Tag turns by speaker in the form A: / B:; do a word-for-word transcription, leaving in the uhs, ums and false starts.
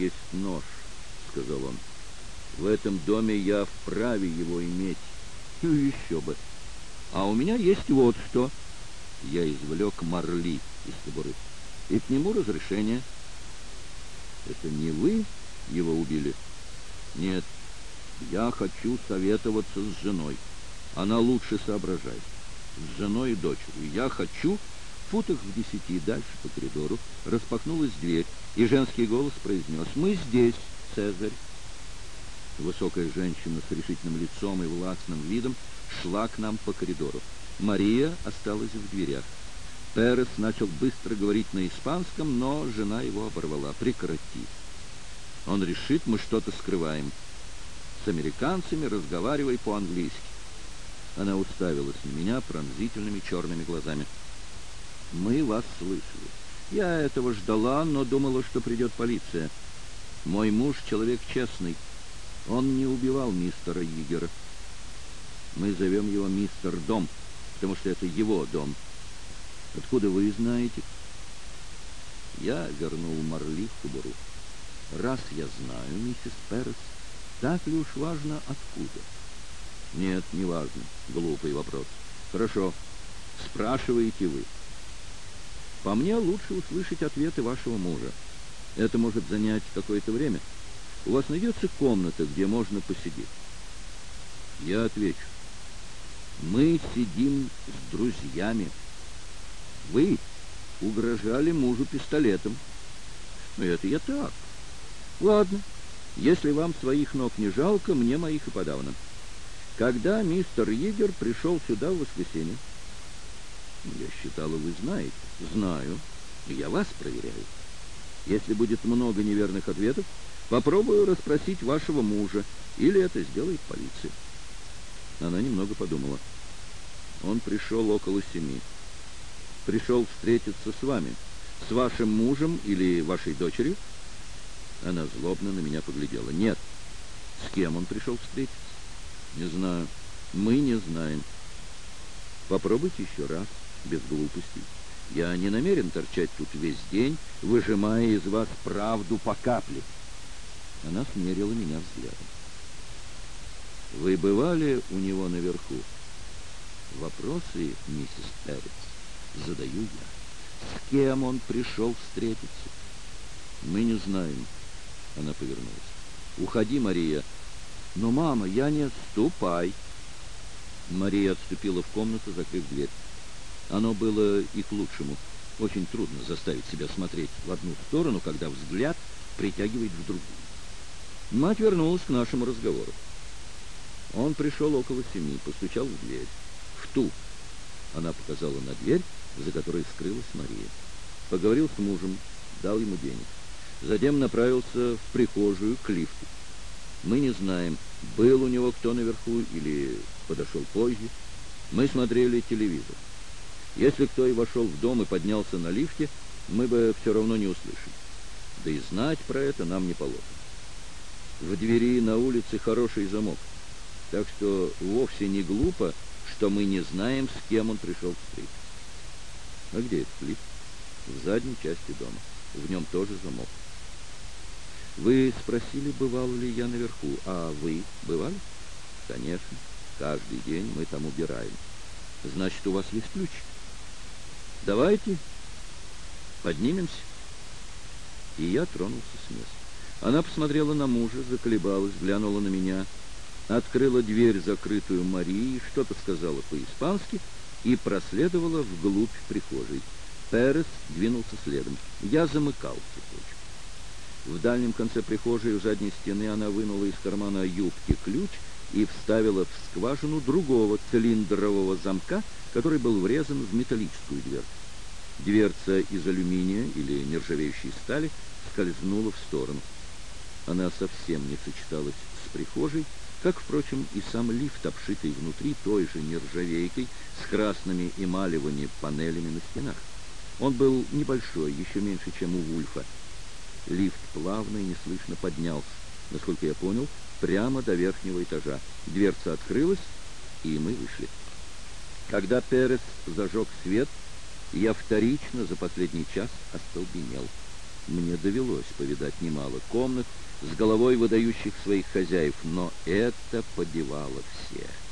A: есть нож, — сказал он. В этом доме я вправе его иметь. Ну, еще бы. А у меня есть вот что. Я извлек марли из кобуры. И к нему разрешение. Это не вы его убили? Нет. Я хочу советоваться с женой. Она лучше соображает. С женой и дочерью. Я хочу... В футах в десяти дальше по коридору распахнулась дверь, и женский голос произнес: «Мы здесь, Цезарь». Высокая женщина с решительным лицом и властным видом шла к нам по коридору. Мария осталась в дверях. Перес начал быстро говорить на испанском, но жена его оборвала: «Прекрати. Он решит, мы что-то скрываем. С американцами разговаривай по-английски». Она уставилась на меня пронзительными черными глазами. «Мы вас слышали. Я этого ждала, но думала, что придет полиция. Мой муж человек честный. Он не убивал мистера Йигера. Мы зовем его мистер Дом, потому что это его дом. Откуда вы знаете?» Я вернул марли в кобуру. «Раз я знаю, миссис Перес, так ли уж важно, откуда?» «Нет, не важно. Глупый вопрос. Хорошо. Спрашиваете вы. По мне лучше услышать ответы вашего мужа. Это может занять какое-то время. У вас найдется комната, где можно посидеть?» Я отвечу: «Мы сидим с друзьями. Вы угрожали мужу пистолетом». «Ну, это я так. Ладно, если вам своих ног не жалко, мне моих и подавно. Когда мистер Йигер пришел сюда в воскресенье?» «Я считала, вы знаете». «Знаю. И я вас проверяю. Если будет много неверных ответов, попробую расспросить вашего мужа, или это сделает полиция». Она немного подумала. «Он пришел около семи. Пришел встретиться с вами. С вашим мужем или вашей дочерью?» Она злобно на меня поглядела. «Нет». «С кем он пришел встретиться?» «Не знаю. Мы не знаем». «Попробуйте еще раз, без глупостей. Я не намерен торчать тут весь день, выжимая из вас правду по капле». Она смерила меня взглядом. «Вы бывали у него наверху?» «Вопросы, миссис Перец, задаю я. С кем он пришел встретиться?» «Мы не знаем». Она повернулась. «Уходи, Мария». «Но, мама, я не...» «Ступай». Мария отступила в комнату, закрыв дверь. Оно было и к лучшему. Очень трудно заставить себя смотреть в одну сторону, когда взгляд притягивает в другую. Мать вернулась к нашему разговору. Он пришел около семи, постучал в дверь. В ту. Она показала на дверь, за которой скрылась Мария. Поговорил с мужем, дал ему денег. Затем направился в прихожую к лифту. Мы не знаем, был у него кто наверху или подошел позже. Мы смотрели телевизор. Если кто и вошел в дом и поднялся на лифте, мы бы все равно не услышали. Да и знать про это нам не положено. В двери на улице хороший замок, так что вовсе не глупо, что мы не знаем, с кем он пришел встретиться. А где этот лифт? В задней части дома. В нем тоже замок. Вы спросили, бывал ли я наверху, а вы бывали? Конечно. Каждый день мы там убираем. Значит, у вас есть ключ? Давайте поднимемся. И я тронулся с места. Она посмотрела на мужа, заколебалась, глянула на меня, открыла дверь, закрытую Марии, что-то сказала по-испански и проследовала вглубь прихожей. Перес двинулся следом. Я замыкал цепочку. В дальнем конце прихожей у задней стены она вынула из кармана юбки ключ и вставила в скважину другого цилиндрового замка, который был врезан в металлическую дверцу. Дверца из алюминия или нержавеющей стали скользнула в сторону. Она совсем не сочеталась с прихожей, как, впрочем, и сам лифт, обшитый внутри той же нержавейкой с красными эмалевыми панелями на стенах. Он был небольшой, еще меньше, чем у Вульфа. Лифт плавно и неслышно поднялся, насколько я понял, прямо до верхнего этажа. Дверца открылась, и мы вышли. Когда Перес зажег свет, я вторично за последний час остолбенел. Мне довелось повидать немало комнат, с головой выдающих своих хозяев, но это побивало всех.